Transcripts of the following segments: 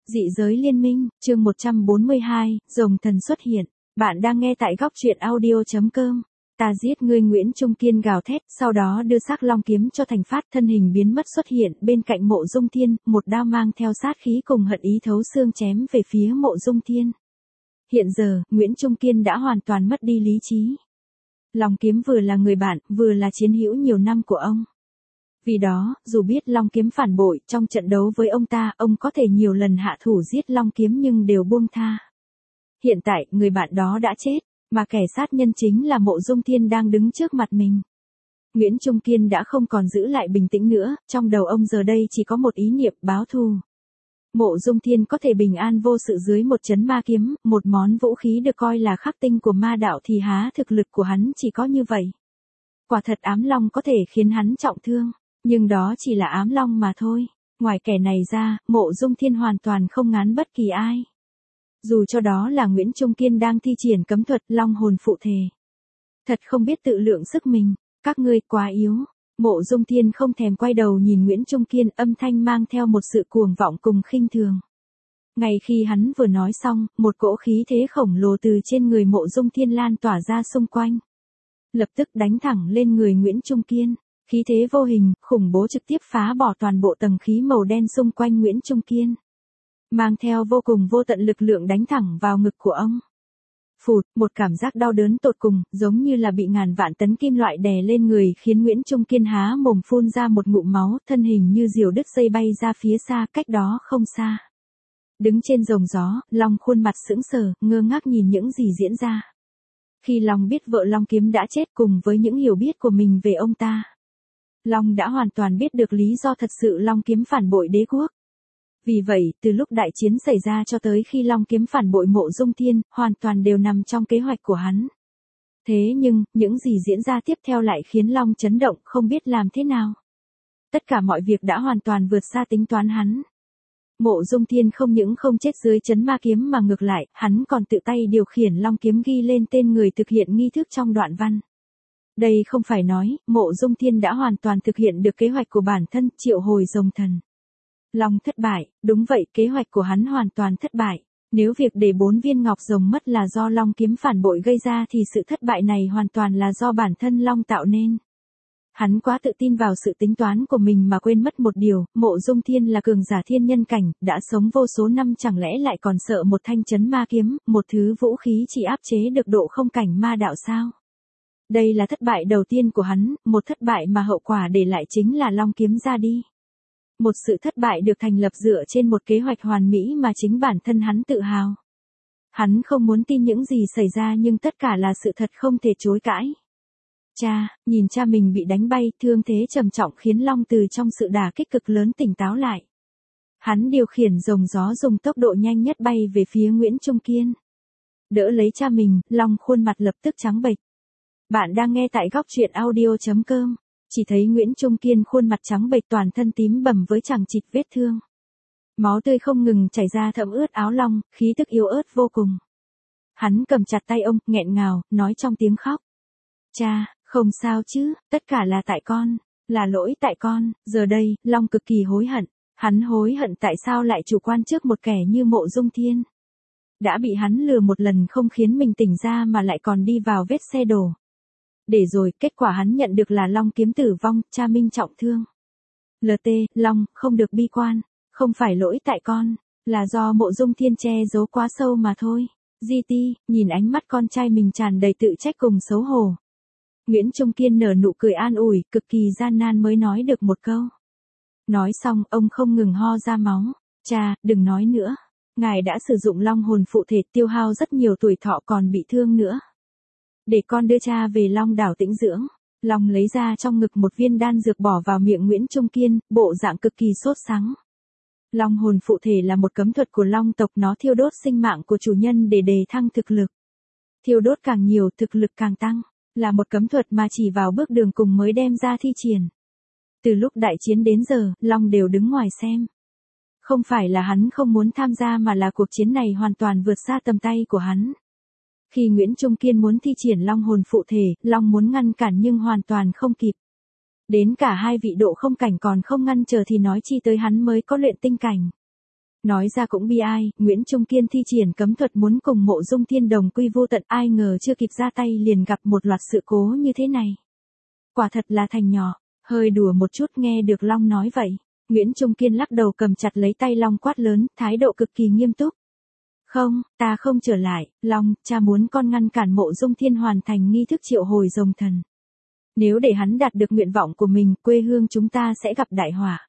Dị giới liên minh, chương 142, rồng thần xuất hiện. Bạn đang nghe tại góc truyện audio.com. Ta giết ngươi. Nguyễn Trung Kiên gào thét, sau đó đưa xác long kiếm cho Thành Phát, thân hình biến mất xuất hiện bên cạnh Mộ Dung Thiên, một đao mang theo sát khí cùng hận ý thấu xương chém về phía Mộ Dung Thiên. Hiện giờ, Nguyễn Trung Kiên đã hoàn toàn mất đi lý trí. Long kiếm vừa là người bạn, vừa là chiến hữu nhiều năm của ông. Vì đó, dù biết Long kiếm phản bội, trong trận đấu với ông ta, ông có thể nhiều lần hạ thủ giết Long kiếm nhưng đều buông tha. Hiện tại, người bạn đó đã chết, mà kẻ sát nhân chính là Mộ Dung Thiên đang đứng trước mặt mình. Nguyễn Trung Kiên đã không còn giữ lại bình tĩnh nữa, trong đầu ông giờ đây chỉ có một ý niệm báo thù. Mộ Dung Thiên có thể bình an vô sự dưới một chấn ma kiếm, một món vũ khí được coi là khắc tinh của ma đạo, thì há thực lực của hắn chỉ có như vậy. Quả thật ám long có thể khiến hắn trọng thương, nhưng đó chỉ là ám long mà thôi. Ngoài kẻ này ra, Mộ Dung Thiên hoàn toàn không ngán bất kỳ ai. Dù cho đó là Nguyễn Trung Kiên đang thi triển cấm thuật long hồn phụ thể. Thật không biết tự lượng sức mình, các ngươi quá yếu. Mộ Dung Thiên không thèm quay đầu nhìn Nguyễn Trung Kiên, âm thanh mang theo một sự cuồng vọng cùng khinh thường. Ngay khi hắn vừa nói xong, một cỗ khí thế khổng lồ từ trên người Mộ Dung Thiên lan tỏa ra xung quanh. Lập tức đánh thẳng lên người Nguyễn Trung Kiên. Khí thế vô hình, khủng bố trực tiếp phá bỏ toàn bộ tầng khí màu đen xung quanh Nguyễn Trung Kiên. Mang theo vô cùng vô tận lực lượng đánh thẳng vào ngực của ông. Phụt, một cảm giác đau đớn tột cùng, giống như là bị ngàn vạn tấn kim loại đè lên người, khiến Nguyễn Trung Kiên há mồm phun ra một ngụm máu, thân hình như diều đứt dây bay ra phía xa, cách đó không xa. Đứng trên rồng gió, Long khuôn mặt sững sờ, ngơ ngác nhìn những gì diễn ra. Khi Long biết vợ Long kiếm đã chết cùng với những hiểu biết của mình về ông ta, Long đã hoàn toàn biết được lý do thật sự Long kiếm phản bội đế quốc. Vì vậy, từ lúc đại chiến xảy ra cho tới khi Long kiếm phản bội Mộ Dung Thiên, hoàn toàn đều nằm trong kế hoạch của hắn. Thế nhưng, những gì diễn ra tiếp theo lại khiến Long chấn động, không biết làm thế nào. Tất cả mọi việc đã hoàn toàn vượt xa tính toán hắn. Mộ Dung Thiên không những không chết dưới chấn ma kiếm mà ngược lại, hắn còn tự tay điều khiển Long kiếm ghi lên tên người thực hiện nghi thức trong đoạn văn. Đây không phải nói, Mộ Dung Thiên đã hoàn toàn thực hiện được kế hoạch của bản thân, triệu hồi rồng thần. Long thất bại, đúng vậy, kế hoạch của hắn hoàn toàn thất bại. Nếu việc để 4 viên ngọc rồng mất là do Long kiếm phản bội gây ra thì sự thất bại này hoàn toàn là do bản thân Long tạo nên. Hắn quá tự tin vào sự tính toán của mình mà quên mất một điều, Mộ Dung Thiên là cường giả thiên nhân cảnh, đã sống vô số năm, chẳng lẽ lại còn sợ một thanh chấn ma kiếm, một thứ vũ khí chỉ áp chế được độ không cảnh ma đạo sao? Đây là thất bại đầu tiên của hắn, một thất bại mà hậu quả để lại chính là Long kiếm ra đi. Một sự thất bại được thành lập dựa trên một kế hoạch hoàn mỹ mà chính bản thân hắn tự hào. Hắn không muốn tin những gì xảy ra nhưng tất cả là sự thật không thể chối cãi. Cha, nhìn cha mình bị đánh bay, thương thế trầm trọng khiến Long từ trong sự đả kích cực lớn tỉnh táo lại. Hắn điều khiển rồng gió dùng tốc độ nhanh nhất bay về phía Nguyễn Trung Kiên. Đỡ lấy cha mình, Long khuôn mặt lập tức trắng bệch. Bạn đang nghe tại góc truyện audio.com. Chỉ thấy Nguyễn Trung Kiên khuôn mặt trắng bệch, toàn thân tím bầm với chằng chịt vết thương. Máu tươi không ngừng chảy ra thấm ướt áo Long, khí tức yếu ớt vô cùng. Hắn cầm chặt tay ông, nghẹn ngào, nói trong tiếng khóc. Cha, không sao chứ, tất cả là tại con, là lỗi tại con. Giờ đây, Long cực kỳ hối hận. Hắn hối hận tại sao lại chủ quan trước một kẻ như Mộ Dung Thiên. Đã bị hắn lừa một lần không khiến mình tỉnh ra mà lại còn đi vào vết xe đổ. Để rồi, kết quả hắn nhận được là Long kiếm tử vong, cha Minh trọng thương. LT, Long, không được bi quan, không phải lỗi tại con, là do Mộ Dung Thiên che giấu quá sâu mà thôi. GT, nhìn ánh mắt con trai mình tràn đầy tự trách cùng xấu hổ. Nguyễn Trung Kiên nở nụ cười an ủi, cực kỳ gian nan mới nói được một câu. Nói xong, ông không ngừng ho ra máu. Cha, đừng nói nữa. Ngài đã sử dụng long hồn phụ thể, tiêu hao rất nhiều tuổi thọ, còn bị thương nữa. Để con đưa cha về Long đảo tĩnh dưỡng. Long lấy ra trong ngực một viên đan dược bỏ vào miệng Nguyễn Trung Kiên, bộ dạng cực kỳ sốt sắng. Long hồn phụ thể là một cấm thuật của Long tộc, nó thiêu đốt sinh mạng của chủ nhân để đề thăng thực lực. Thiêu đốt càng nhiều, thực lực càng tăng, là một cấm thuật mà chỉ vào bước đường cùng mới đem ra thi triển. Từ lúc đại chiến đến giờ, Long đều đứng ngoài xem. Không phải là hắn không muốn tham gia mà là cuộc chiến này hoàn toàn vượt xa tầm tay của hắn. Khi Nguyễn Trung Kiên muốn thi triển long hồn phụ thể, Long muốn ngăn cản nhưng hoàn toàn không kịp. Đến cả hai vị độ không cảnh còn không ngăn trở thì nói chi tới hắn mới có luyện tinh cảnh. Nói ra cũng bi ai, Nguyễn Trung Kiên thi triển cấm thuật muốn cùng Mộ Dung Thiên đồng quy vô tận, ai ngờ chưa kịp ra tay liền gặp một loạt sự cố như thế này. Quả thật là thành nhỏ, hơi đùa một chút nghe được Long nói vậy. Nguyễn Trung Kiên lắc đầu cầm chặt lấy tay Long quát lớn, thái độ cực kỳ nghiêm túc. Không, ta không trở lại, Long, cha muốn con ngăn cản Mộ Dung Thiên hoàn thành nghi thức triệu hồi rồng thần. Nếu để hắn đạt được nguyện vọng của mình, quê hương chúng ta sẽ gặp đại họa.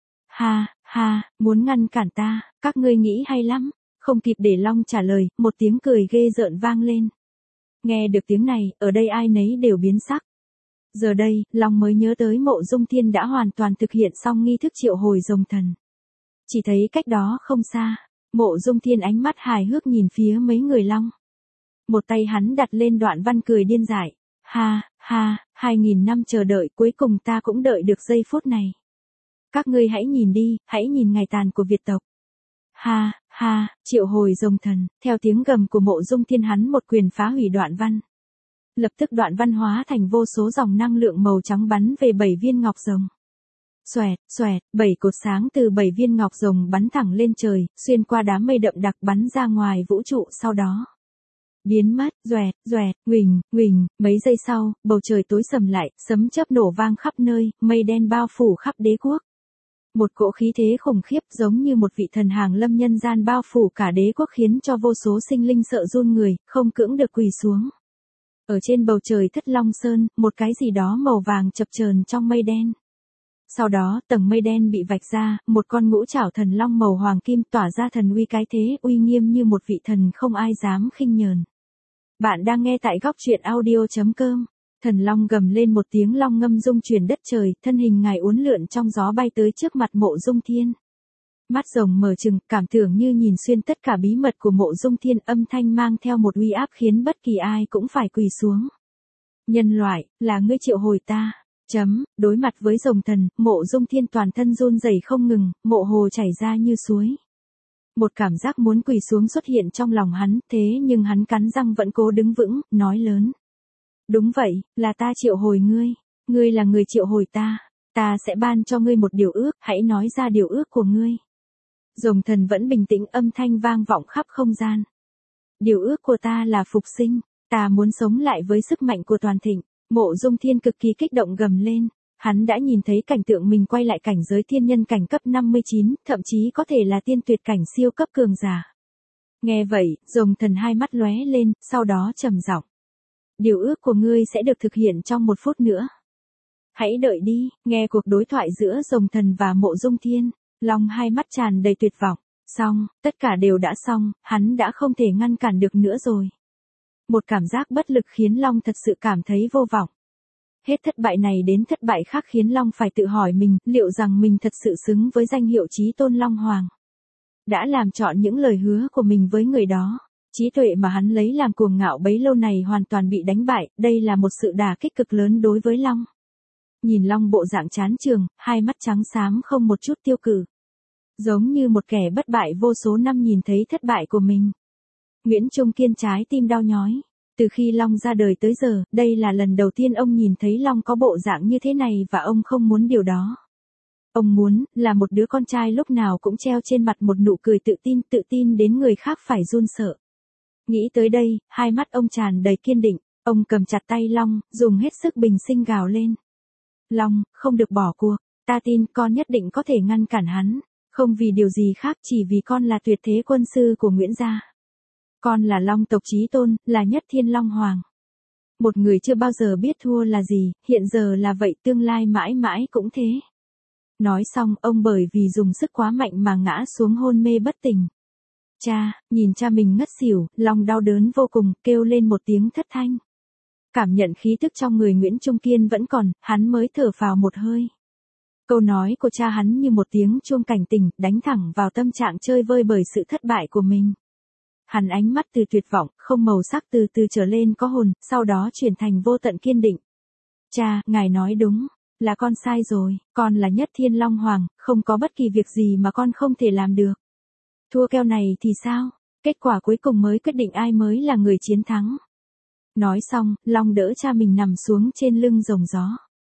Ha, ha, muốn ngăn cản ta, các ngươi nghĩ hay lắm. Không kịp để Long trả lời, một tiếng cười ghê rợn vang lên. Nghe được tiếng này, ở đây ai nấy đều biến sắc. Giờ đây, Long mới nhớ tới Mộ Dung Thiên đã hoàn toàn thực hiện xong nghi thức triệu hồi rồng thần. Chỉ thấy cách đó không xa, Mộ Dung Thiên ánh mắt hài hước nhìn phía mấy người Long. Một tay hắn đặt lên đoạn văn cười điên dại. Ha, ha, 2000 năm chờ đợi cuối cùng ta cũng đợi được giây phút này. Các ngươi hãy nhìn đi, hãy nhìn ngày tàn của Việt tộc. Ha, ha, triệu hồi rồng thần, theo tiếng gầm của Mộ Dung Thiên hắn một quyền phá hủy đoạn văn. Lập tức đoạn văn hóa thành vô số dòng năng lượng màu trắng bắn về 7 viên ngọc rồng. Xoẹt, xoẹt, 7 cột sáng từ 7 viên ngọc rồng bắn thẳng lên trời, xuyên qua đám mây đậm đặc bắn ra ngoài vũ trụ sau đó. Biến mất, doẹt, doẹt, huỳnh, huỳnh, mấy giây sau, bầu trời tối sầm lại, sấm chớp nổ vang khắp nơi, mây đen bao phủ khắp đế quốc. Một cỗ khí thế khủng khiếp giống như một vị thần hàng lâm nhân gian bao phủ cả đế quốc khiến cho vô số sinh linh sợ run người, không cưỡng được quỳ xuống. Ở trên bầu trời Thất Long Sơn, một cái gì đó màu vàng chập chờn trong mây đen. Sau đó, tầng mây đen bị vạch ra, một con ngũ trảo thần long màu hoàng kim tỏa ra thần uy cái thế, uy nghiêm như một vị thần không ai dám khinh nhờn. Bạn đang nghe tại góc truyện audio.com. Thần long gầm lên một tiếng long ngâm rung chuyển đất trời, thân hình ngài uốn lượn trong gió bay tới trước mặt Mộ Dung Thiên. Mắt rồng mở trừng, cảm tưởng như nhìn xuyên tất cả bí mật của Mộ Dung Thiên, âm thanh mang theo một uy áp khiến bất kỳ ai cũng phải quỳ xuống. Nhân loại, là ngươi triệu hồi ta. Đối mặt với rồng thần, Mộ Dung Thiên toàn thân run rẩy không ngừng, mồ hôi chảy ra như suối. Một cảm giác muốn quỳ xuống xuất hiện trong lòng hắn, thế nhưng hắn cắn răng vẫn cố đứng vững, nói lớn. Đúng vậy, là ta triệu hồi ngươi. Ngươi là người triệu hồi ta. Ta sẽ ban cho ngươi một điều ước, hãy nói ra điều ước của ngươi. Rồng thần vẫn bình tĩnh, âm thanh vang vọng khắp không gian. Điều ước của ta là phục sinh. Ta muốn sống lại với sức mạnh của toàn thịnh. Mộ Dung Thiên cực kỳ kích động gầm lên. Hắn đã nhìn thấy cảnh tượng mình quay lại cảnh giới thiên nhân cảnh cấp 59, thậm chí có thể là tiên tuyệt cảnh siêu cấp cường giả. Nghe vậy, rồng thần hai mắt lóe lên, sau đó trầm giọng. Điều ước của ngươi sẽ được thực hiện trong 1 phút nữa. Hãy đợi đi, nghe cuộc đối thoại giữa rồng thần và Mộ Dung Thiên, Long hai mắt tràn đầy tuyệt vọng. Xong, tất cả đều đã xong, hắn đã không thể ngăn cản được nữa rồi. Một cảm giác bất lực khiến Long thật sự cảm thấy vô vọng. Hết thất bại này đến thất bại khác khiến Long phải tự hỏi mình, liệu rằng mình thật sự xứng với danh hiệu chí tôn Long Hoàng. Đã làm trọn những lời hứa của mình với người đó. Trí tuệ mà hắn lấy làm cuồng ngạo bấy lâu này hoàn toàn bị đánh bại, đây là một sự đả kích cực lớn đối với Long. Nhìn Long bộ dạng chán chường, hai mắt trắng xám không một chút tiêu cự. Giống như một kẻ bất bại vô số năm nhìn thấy thất bại của mình. Nguyễn Trung Kiên trái tim đau nhói. Từ khi Long ra đời tới giờ, đây là lần đầu tiên ông nhìn thấy Long có bộ dạng như thế này và ông không muốn điều đó. Ông muốn, là một đứa con trai lúc nào cũng treo trên mặt một nụ cười tự tin đến người khác phải run sợ. Nghĩ tới đây, hai mắt ông tràn đầy kiên định, ông cầm chặt tay Long, dùng hết sức bình sinh gào lên. Long, không được bỏ cuộc, ta tin con nhất định có thể ngăn cản hắn, không vì điều gì khác chỉ vì con là tuyệt thế quân sư của Nguyễn gia. Con là Long tộc chí tôn, là nhất thiên Long Hoàng. Một người chưa bao giờ biết thua là gì, hiện giờ là vậy tương lai mãi mãi cũng thế. Nói xong ông bởi vì dùng sức quá mạnh mà ngã xuống hôn mê bất tỉnh. Cha, nhìn cha mình ngất xỉu, Long đau đớn vô cùng, kêu lên một tiếng thất thanh. Cảm nhận khí tức trong người Nguyễn Trung Kiên vẫn còn, hắn mới thở phào một hơi. Câu nói của cha hắn như một tiếng chuông cảnh tỉnh, đánh thẳng vào tâm trạng chơi vơi bởi sự thất bại của mình. Hắn ánh mắt từ tuyệt vọng, không màu sắc từ từ trở lên có hồn, sau đó chuyển thành vô tận kiên định. Cha, ngài nói đúng, là con sai rồi, con là nhất thiên Long Hoàng, không có bất kỳ việc gì mà con không thể làm được. Thua keo này thì sao? Kết quả cuối cùng mới quyết định ai mới là người chiến thắng. Nói xong, Long đỡ cha mình nằm xuống trên lưng rồng gió.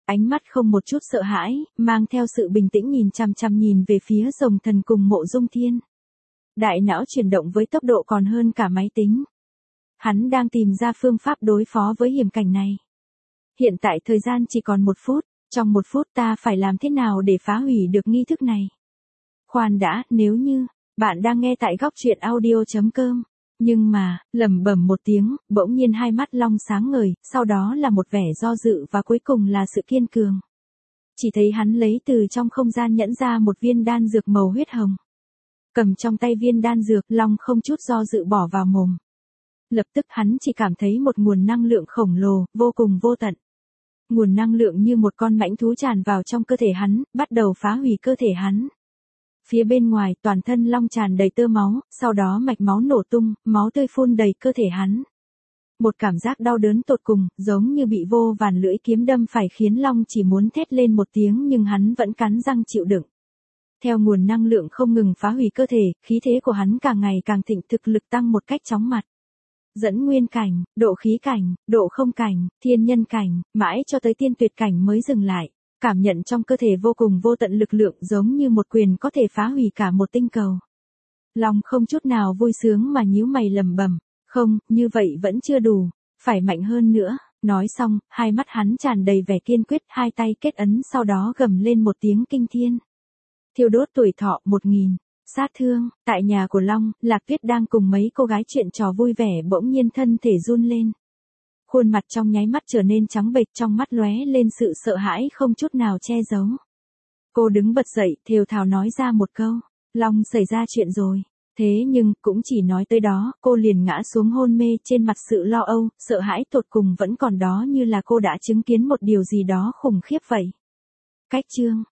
Ánh mắt không một chút sợ hãi, mang theo sự bình tĩnh nhìn chằm chằm nhìn về phía Rồng Thần cùng Mộ Dung Thiên. Đại não chuyển động với tốc độ còn hơn cả máy tính. Hắn đang tìm ra phương pháp đối phó với hiểm cảnh này. Hiện tại thời gian chỉ còn 1 phút, trong 1 phút ta phải làm thế nào để phá hủy được nghi thức này? Khoan đã, nếu như, bạn đang nghe tại góc truyện audio.com. Nhưng mà, lẩm bẩm một tiếng, bỗng nhiên hai mắt Long sáng ngời, sau đó là một vẻ do dự và cuối cùng là sự kiên cường. Chỉ thấy hắn lấy từ trong không gian nhẫn ra một viên đan dược màu huyết hồng. Cầm trong tay viên đan dược, Long không chút do dự bỏ vào mồm. Lập tức hắn chỉ cảm thấy một nguồn năng lượng khổng lồ, vô cùng vô tận. Nguồn năng lượng như một con mãnh thú tràn vào trong cơ thể hắn, bắt đầu phá hủy cơ thể hắn. Phía bên ngoài toàn thân Long tràn đầy tơ máu, sau đó mạch máu nổ tung, máu tươi phun đầy cơ thể hắn. Một cảm giác đau đớn tột cùng, giống như bị vô vàn lưỡi kiếm đâm phải khiến Long chỉ muốn thét lên một tiếng nhưng hắn vẫn cắn răng chịu đựng. Theo nguồn năng lượng không ngừng phá hủy cơ thể, khí thế của hắn càng ngày càng thịnh, thực lực tăng một cách chóng mặt. Dẫn nguyên cảnh, độ khí cảnh, độ không cảnh, thiên nhân cảnh, mãi cho tới tiên tuyệt cảnh mới dừng lại. Cảm nhận trong cơ thể vô cùng vô tận lực lượng giống như một quyền có thể phá hủy cả một tinh cầu. Long không chút nào vui sướng mà nhíu mày lẩm bẩm, không, như vậy vẫn chưa đủ, phải mạnh hơn nữa. Nói xong, hai mắt hắn tràn đầy vẻ kiên quyết, hai tay kết ấn sau đó gầm lên một tiếng kinh thiên. Thiêu đốt tuổi thọ 1000. Sát thương, tại nhà của Long, Lạc Tuyết đang cùng mấy cô gái chuyện trò vui vẻ bỗng nhiên thân thể run lên. Khuôn mặt trong nháy mắt trở nên trắng bệch, trong mắt lóe lên sự sợ hãi không chút nào che giấu. Cô đứng bật dậy, thều thào nói ra một câu, Long xảy ra chuyện rồi. Thế nhưng, cũng chỉ nói tới đó, cô liền ngã xuống hôn mê, trên mặt sự lo âu, sợ hãi tột cùng vẫn còn đó như là cô đã chứng kiến một điều gì đó khủng khiếp vậy. Cách chương